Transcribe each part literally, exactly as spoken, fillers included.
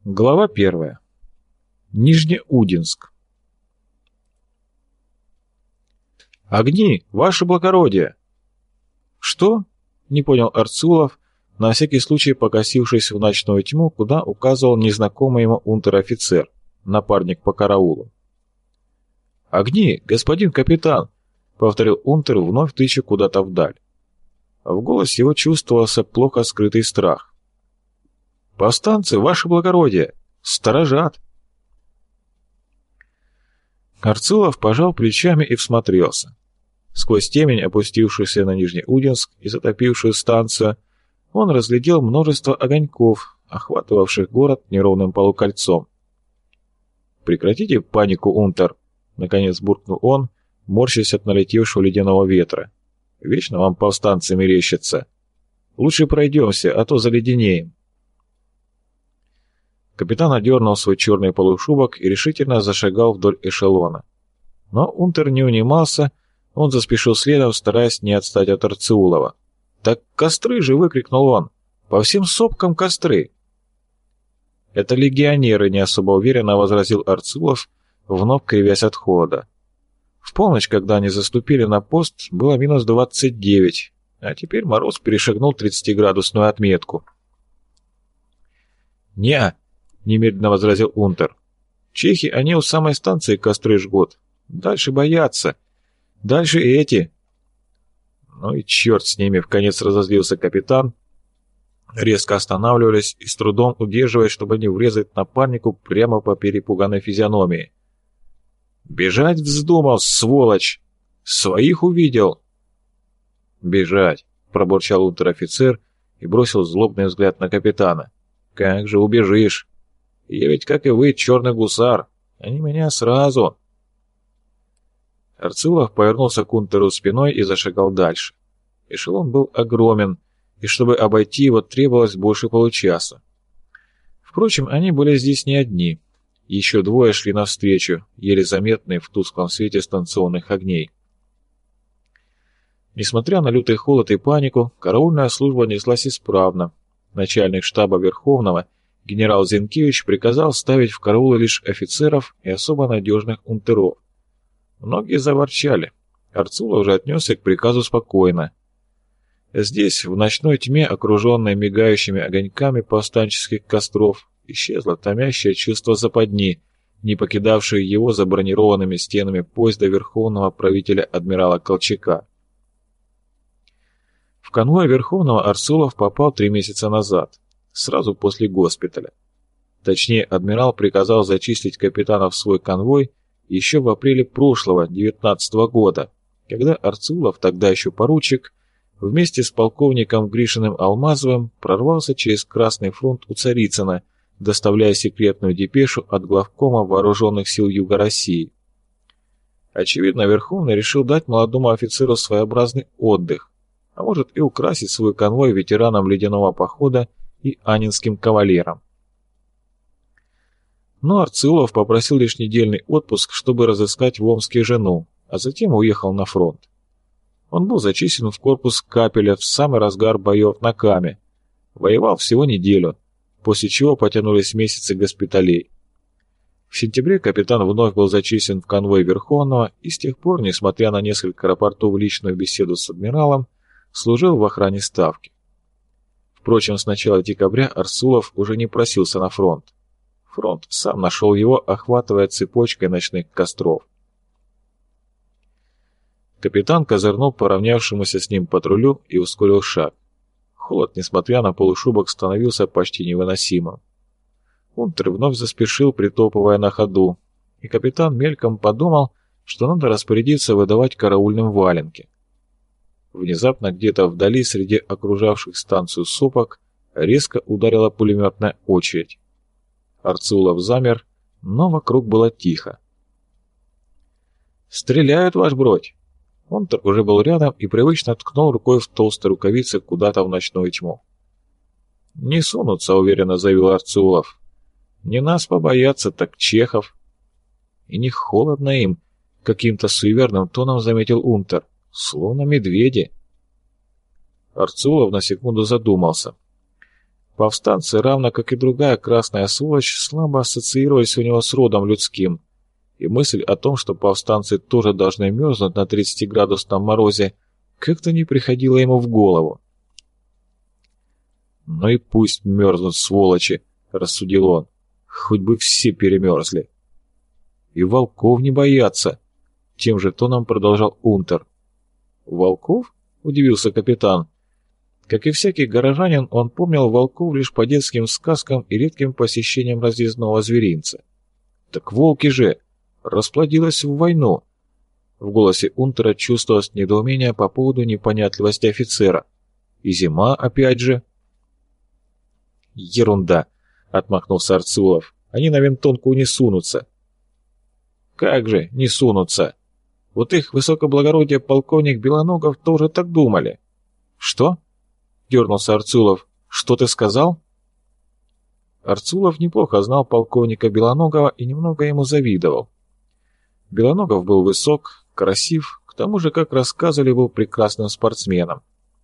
Глава первая. Нижнеудинск. «Огни, ваше благородие!» «Что?» — не понял Арцулов, на всякий случай покосившись в ночную тьму, куда указывал незнакомый ему унтер-офицер, напарник по караулу. «Огни, господин капитан!» — повторил унтер, вновь тыча куда-то вдаль. В голосе его чувствовался плохо скрытый страх. «Повстанцы, ваше благородие! Сторожат!» Арцулов пожал плечами и всмотрелся. Сквозь темень, опустившуюся на Нижнеудинск и затопившую станцию, он разглядел множество огоньков, охватывавших город неровным полукольцом. «Прекратите панику, унтер!» — наконец буркнул он, морщась от налетевшего ледяного ветра. «Вечно вам повстанцы мерещатся. Лучше пройдемся, а то заледенеем». Капитан одернул свой черный полушубок и решительно зашагал вдоль эшелона. Но унтер не унимался, он заспешил следом, стараясь не отстать от Арцулова. «Так костры же!» — выкрикнул он. «По всем сопкам костры!» «Это легионеры!» — не особо уверенно возразил Арцулов, вновь кривясь от холода. В полночь, когда они заступили на пост, было минус двадцать девять, а теперь мороз перешагнул тридцатиградусную отметку. «Не-а!» — немедленно возразил унтер. «Чехи, они у самой станции костры жгут. Дальше боятся. Дальше и эти». «Ну и черт с ними!» — вконец разозлился капитан, резко останавливаясь и с трудом удерживаясь, чтобы не врезать напарнику прямо по перепуганной физиономии. «Бежать вздумал, сволочь! Своих увидел!» «Бежать!» — пробурчал унтер-офицер и бросил злобный взгляд на капитана. «Как же убежишь? Я ведь, как и вы, черный гусар. Они меня сразу...» Арцулов повернулся к унтеру спиной и зашагал дальше. Эшелон был огромен, и чтобы обойти его, требовалось больше получаса. Впрочем, они были здесь не одни. Еще двое шли навстречу, еле заметные в тусклом свете станционных огней. Несмотря на лютый холод и панику, караульная служба неслась исправно. Начальник штаба Верховного, генерал Зинкевич, приказал ставить в караулы лишь офицеров и особо надежных унтеров. Многие заворчали. Арцулов же отнесся к приказу спокойно. Здесь, в ночной тьме, окруженной мигающими огоньками повстанческих костров, исчезло томящее чувство западни, не покидавшее его за бронированными стенами поезда Верховного правителя адмирала Колчака. В конвой Верховного Арцулов попал три месяца назад, сразу после госпиталя. Точнее, адмирал приказал зачислить капитана в свой конвой еще в апреле прошлого, девятнадцатого года, когда Арцулов, тогда еще поручик, вместе с полковником Гришиным Алмазовым прорвался через Красный фронт у Царицына, доставляя секретную депешу от главкома Вооруженных сил Юга России. Очевидно, Верховный решил дать молодому офицеру своеобразный отдых, а может и украсить свой конвой ветеранам ледяного похода и анинским кавалерам. Но Арцулов попросил лишь недельный отпуск, чтобы разыскать в Омске жену, а затем уехал на фронт. Он был зачислен в корпус Капеля в самый разгар боев на Каме. Воевал всего неделю, после чего потянулись месяцы госпиталей. В сентябре капитан вновь был зачислен в конвой Верховного и с тех пор, несмотря на несколько рапортов в личную беседу с адмиралом, служил в охране ставки. Впрочем, с начала декабря Арцулов уже не просился на фронт. Фронт сам нашел его, охватывая цепочкой ночных костров. Капитан козырнул поравнявшемуся с ним патрулю и ускорил шаг. Холод, несмотря на полушубок, становился почти невыносимым. Унтер вновь заспешил, притопывая на ходу, и капитан мельком подумал, что надо распорядиться выдавать караульным валенки. Внезапно где-то вдали, среди окружавших станцию сопок, резко ударила пулеметная очередь. Арцулов замер, но вокруг было тихо. «Стреляют, ваш бродь!» Унтер уже был рядом и привычно ткнул рукой в толстой рукавице куда-то в ночную тьму. «Не сунутся», — уверенно заявил Арцулов. «Не нас побояться, так чехов». «И не холодно им», — каким-то суеверным тоном заметил унтер. «Словно медведи». Арцулов на секунду задумался. Повстанцы, равно как и другая красная сволочь, слабо ассоциировались у него с родом людским, и мысль о том, что повстанцы тоже должны мерзнуть на тридцатиградусном морозе, как-то не приходила ему в голову. «Ну и пусть мерзнут, сволочи», — рассудил он, — «хоть бы все перемерзли». «И волков не боятся», — тем же тоном продолжал унтер. «Волков?» — удивился капитан. Как и всякий горожанин, он помнил волков лишь по детским сказкам и редким посещениям разъездного зверинца. «Так волки же! Расплодилась в войну!» В голосе унтера чувствовалось недоумение по поводу непонятливости офицера. «И зима опять же!» «Ерунда!» — отмахнулся Арцулов. «Они на винтонку не сунутся». «Как же не сунутся? Вот их высокоблагородие полковник Белоногов тоже так думали». «Что?» — дернулся Арцулов. «Что ты сказал?» Арцулов неплохо знал полковника Белоногова и немного ему завидовал. Белоногов был высок, красив, к тому же, как рассказывали, был прекрасным спортсменом.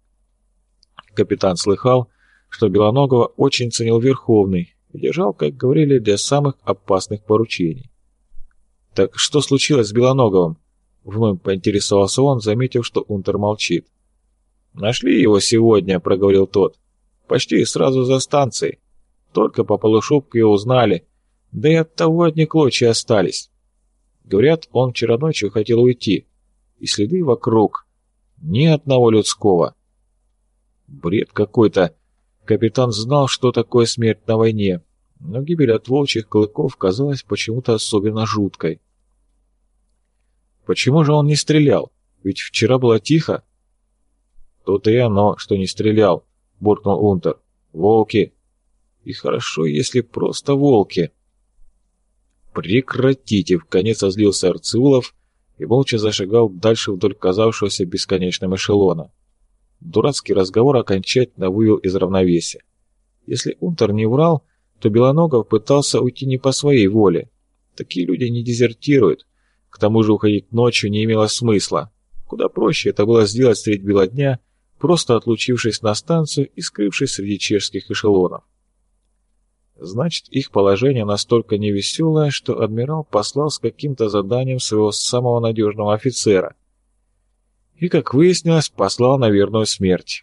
Капитан слыхал, что Белоногова очень ценил Верховный и держал, как говорили, для самых опасных поручений. «Так что случилось с Белоноговым?» — вновь поинтересовался он, заметив, что унтер молчит. «Нашли его сегодня», — проговорил тот. «Почти сразу за станцией. Только по полушубку его узнали, да и от того одни клочья остались. Говорят, он вчера ночью хотел уйти, и следы вокруг. Ни одного людского». Бред какой-то. Капитан знал, что такое смерть на войне, но гибель от волчьих клыков казалась почему-то особенно жуткой. Почему же он не стрелял? Ведь вчера было тихо. «То-то и оно, что не стрелял», — буркнул унтер. «Волки. И хорошо, если просто волки». «Прекратите!» — вконец озлился Арцулов и молча зашагал дальше вдоль казавшегося бесконечным эшелона. Дурацкий разговор окончательно вывел из равновесия. Если унтер не врал, то Белоногов пытался уйти не по своей воле. Такие люди не дезертируют. К тому же уходить ночью не имело смысла. Куда проще это было сделать средь бела дня, просто отлучившись на станцию и скрывшись среди чешских эшелонов. Значит, их положение настолько невеселое, что адмирал послал с каким-то заданием своего самого надежного офицера. И, как выяснилось, послал на верную смерть.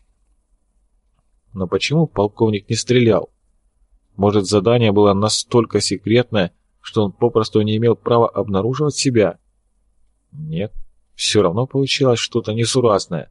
Но почему полковник не стрелял? Может, задание было настолько секретное, что он попросту не имел права обнаруживать себя? Нет, все равно получилось что-то несуразное.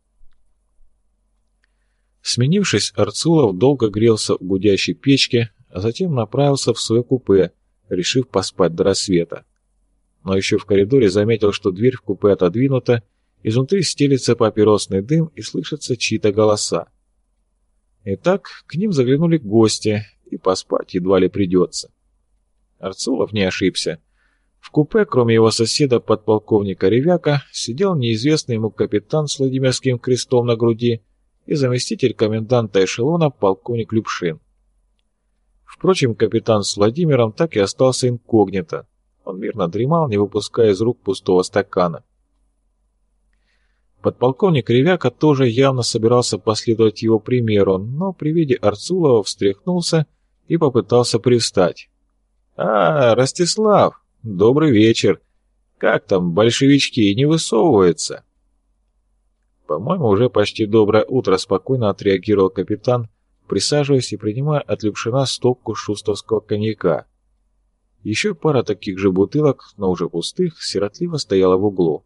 Сменившись, Арцулов долго грелся в гудящей печке, а затем направился в свое купе, решив поспать до рассвета. Но еще в коридоре заметил, что дверь в купе отодвинута, изнутри стелится папиросный дым и слышатся чьи-то голоса. Итак, к ним заглянули гости, и поспать едва ли придется. Арцулов не ошибся. В купе, кроме его соседа, подполковника Ревяка, сидел неизвестный ему капитан с Владимирским крестом на груди и заместитель коменданта эшелона полковник Любшин. Впрочем, капитан с Владимиром так и остался инкогнито. Он мирно дремал, не выпуская из рук пустого стакана. Подполковник Ревяка тоже явно собирался последовать его примеру, но при виде Арцулова встряхнулся и попытался привстать. «А, Ростислав, добрый вечер. Как там, большевички не высовываются?» «По-моему, уже почти доброе утро», — спокойно отреагировал капитан, присаживаясь и принимая от Любшина стопку шустовского коньяка. Еще пара таких же бутылок, но уже пустых, сиротливо стояла в углу.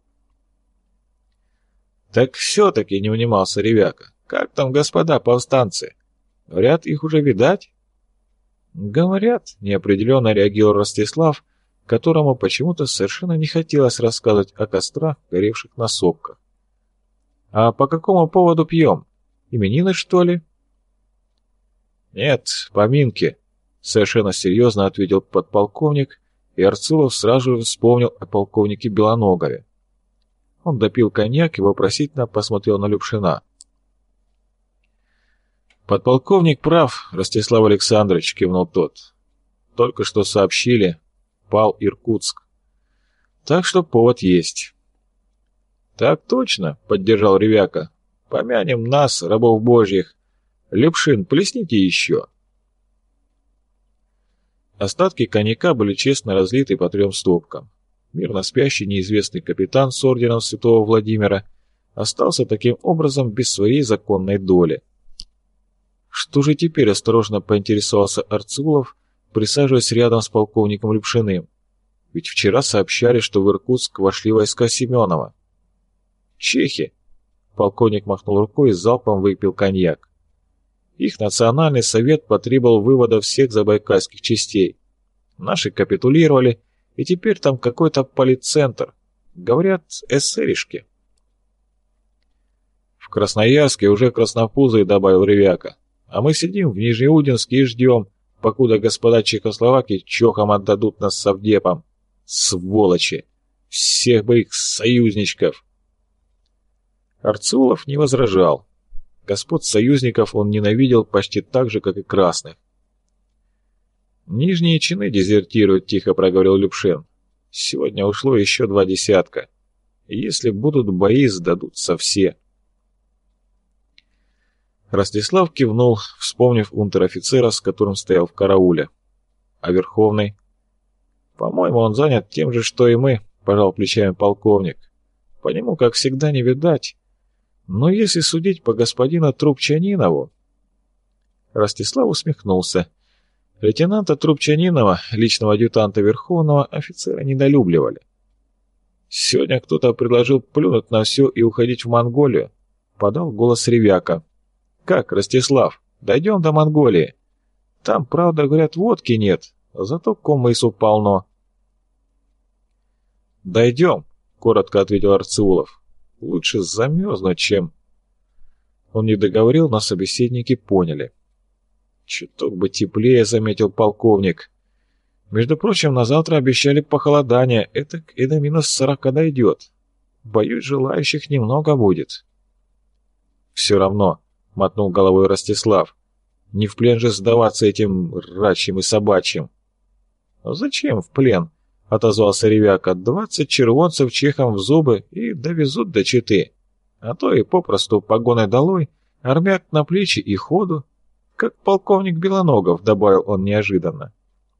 «Так все-таки не унимался Ревяка. Как там господа повстанцы? Говорят, их уже видать?» «Говорят», — неопределенно реагировал Ростислав, которому почему-то совершенно не хотелось рассказывать о кострах, горевших на сопках. «А по какому поводу пьем? Именины, что ли?» «Нет, поминки», — совершенно серьезно ответил подполковник, и Арцулов сразу же вспомнил о полковнике Белоногове. Он допил коньяк и вопросительно посмотрел на Любшина. «Подполковник прав, Ростислав Александрович», — кивнул тот. «Только что сообщили, пал Иркутск. Так что повод есть». «Так точно», — поддержал Ревяка. «Помянем нас, рабов божьих. Лепшин, плесните еще. Остатки коньяка были честно разлиты по трем стопкам. Мирно спящий неизвестный капитан с орденом святого Владимира остался таким образом без своей законной доли. Что же теперь, осторожно поинтересовался Арцулов, присаживаясь рядом с полковником Лепшиным? Ведь вчера сообщали, что в Иркутск вошли войска Семенова. Чехи. Полковник махнул рукой и залпом выпил коньяк. Их национальный совет потребовал вывода всех забайкальских частей. Наши капитулировали, и теперь там какой-то политцентр. Говорят, эсеришки. В Красноярске уже краснопузые, добавил Ревяка. А мы сидим в Нижнеудинске и ждем, покуда господа Чехословаки чохом отдадут нас совдепам. Сволочи! Всех бы их союзничков! Арцулов не возражал. Господ союзников он ненавидел почти так же, как и красных. «Нижние чины дезертируют», — тихо проговорил Лепшин. «Сегодня ушло еще два десятка. Если будут бои, сдадутся все». Ростислав кивнул, вспомнив унтер-офицера, с которым стоял в карауле. «А Верховный?» «По-моему, он занят тем же, что и мы», — пожал плечами полковник. «По нему, как всегда, не видать. Но если судить по господину Трубчанинову...» Ростислав усмехнулся. Лейтенанта Трубчанинова, личного адъютанта Верховного, офицера недолюбливали. «Сегодня кто-то предложил плюнуть на все и уходить в Монголию», — подал голос Ревяка. «Как, Ростислав, дойдем до Монголии? Там, правда, говорят, водки нет, зато коммысу полно». «Дойдем», — коротко ответил Арцулов. «Лучше замерзнуть, чем...» Он не договорил, но собеседники поняли. «Чуток бы теплее», — заметил полковник. «Между прочим, на завтра обещали похолодание, это и до минус сорока дойдет. Боюсь, желающих немного будет». «Все равно», — мотнул головой Ростислав, — «не в плен же сдаваться этим рачьим и собачьим». «А зачем в плен?» — отозвался Ревяка. «Двадцать червонцев чехам в зубы и довезут до Читы. А то и попросту погоны долой, армяк на плечи и ходу, как полковник Белоногов», — добавил он неожиданно.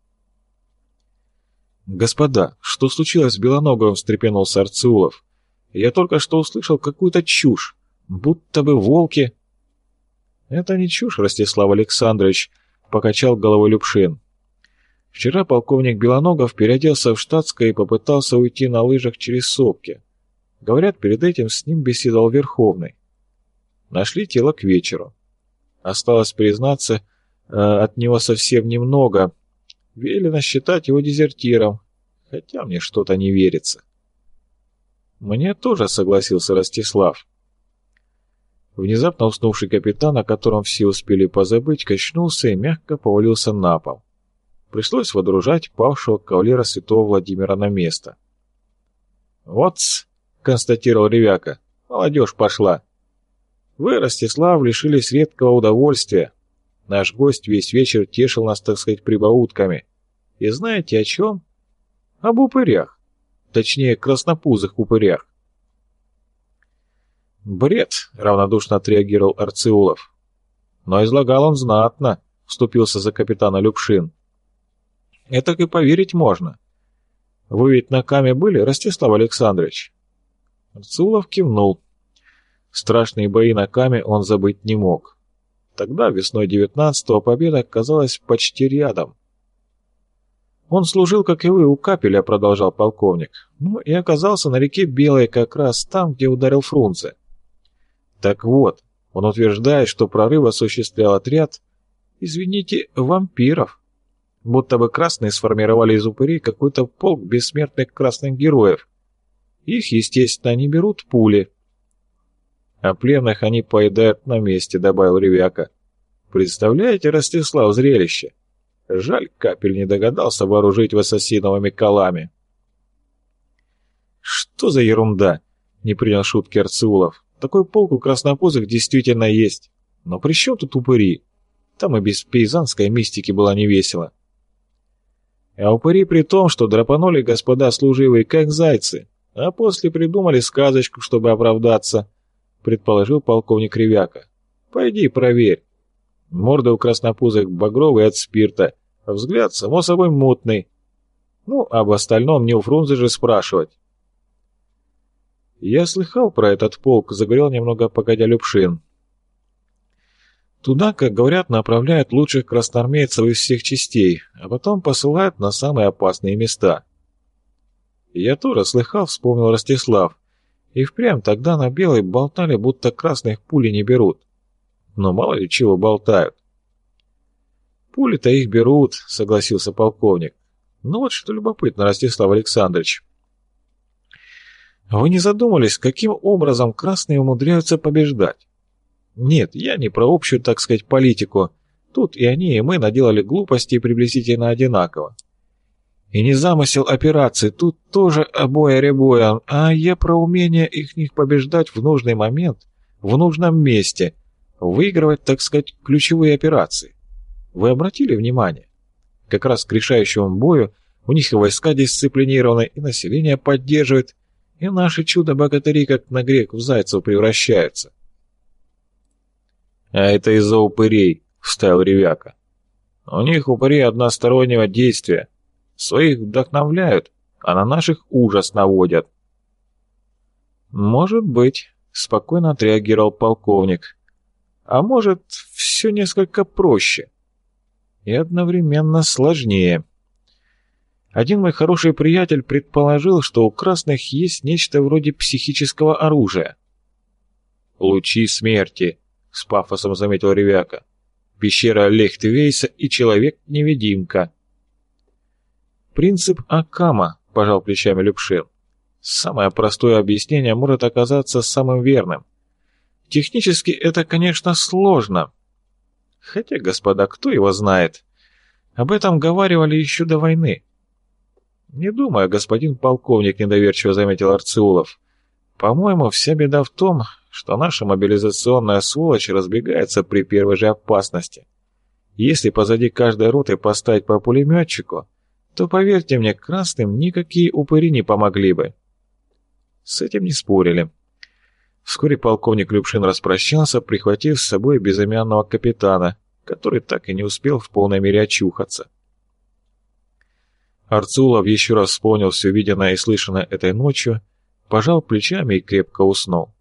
«Господа, что случилось с Белоноговым?» — встрепенулся Арцулов. «Я только что услышал какую-то чушь, будто бы волки...» «Это не чушь, Ростислав Александрович», — покачал головой Лепшин. «Вчера полковник Белоногов переоделся в штатское и попытался уйти на лыжах через сопки. Говорят, перед этим с ним беседовал Верховный. Нашли тело к вечеру. Осталось признаться, э, от него совсем немного. Велено считать его дезертиром, хотя мне что-то не верится». «Мне тоже», — согласился Ростислав. Внезапно уснувший капитан, о котором все успели позабыть, качнулся и мягко повалился на пол. Пришлось водружать павшего кавалера святого Владимира на место. «Вот-с», — констатировал Ревяка, — «молодежь пошла. Вы, Ростислав, лишились редкого удовольствия. Наш гость весь вечер тешил нас, так сказать, прибаутками. И знаете о чем? Об упырях. Точнее, краснопузых упырях». «Бред», — равнодушно отреагировал Арцеулов. «Но излагал он знатно», — вступился за капитана Лепшин. «Это и поверить можно. Вы ведь на Каме были, Ростислав Александрович?» Арцеулов кивнул. Страшные бои на Каме он забыть не мог. Тогда, весной девятнадцатого, победа казалась почти рядом. «Он служил, как и вы, у Капеля», — продолжал полковник. «Ну и оказался на реке Белой как раз там, где ударил Фрунзе. Так вот, он утверждает, что прорыв осуществлял отряд, извините, вампиров. Будто бы красные сформировали из упырей какой-то полк бессмертных красных героев. Их, естественно, не берут пули. А пленных они поедают на месте», — добавил Ревяка. «Представляете, Ростислав, зрелище? Жаль, Капель не догадался вооружить вас осиновыми колами». «Что за ерунда?» — не принял шутки Арцеулов. «Такой полк у краснопузых действительно есть. Но при чем тут упыри? Там и без пейзанской мистики было невесело». «А упыри при том, что драпанули господа служивые, как зайцы, а после придумали сказочку, чтобы оправдаться», — предположил полковник Ревяка. «Пойди проверь. Морда у краснопузых багровый от спирта, а взгляд, само собой, мутный. Ну, об остальном не у Фрунзе же спрашивать. «Я слыхал про этот полк», — заговорил немного погодя Любшин. «Туда, как говорят, направляют лучших красноармейцев из всех частей, а потом посылают на самые опасные места». «Я тоже слыхал», — вспомнил Ростислав. «И впрямь тогда на Белой болтали, будто красных пули не берут. Но мало ли чего болтают». «Пули-то их берут», — согласился полковник. «Ну вот что любопытно, Ростислав Александрович. Вы не задумались, каким образом красные умудряются побеждать? Нет, я не про общую, так сказать, политику. Тут и они, и мы наделали глупостей приблизительно одинаково. И не замысел операции, тут тоже обоя-ребоя, а я про умение их них побеждать в нужный момент, в нужном месте, выигрывать, так сказать, ключевые операции. Вы обратили внимание? Как раз к решающему бою у них и войска дисциплинированы, и население поддерживает, и наши чудо-богатыри, как на греков зайцев, превращаются. «А это из-за упырей», — вставил Ревяка. «У них упыри одностороннего действия. Своих вдохновляют, а на наших ужас наводят». «Может быть», — спокойно отреагировал полковник. «А может, все несколько проще и одновременно сложнее. Один мой хороший приятель предположил, что у красных есть нечто вроде психического оружия». «Лучи смерти», — с пафосом заметил Ревяка. «Пещера Лехтвейса и человек-невидимка». «Принцип Акама», — пожал плечами Любшин. «Самое простое объяснение может оказаться самым верным. Технически это, конечно, сложно. Хотя, господа, кто его знает? Об этом говаривали еще до войны». «Не думаю, господин полковник», — недоверчиво заметил Арцеулов. «По-моему, вся беда в том, что наша мобилизационная сволочь разбегается при первой же опасности. Если позади каждой роты поставить по пулеметчику, то, поверьте мне, красным никакие упыри не помогли бы». С этим не спорили. Вскоре полковник Любшин распрощался, прихватив с собой безымянного капитана, который так и не успел в полной мере очухаться. Арцулов еще раз вспомнил все виденное и слышанное этой ночью, пожал плечами и крепко уснул.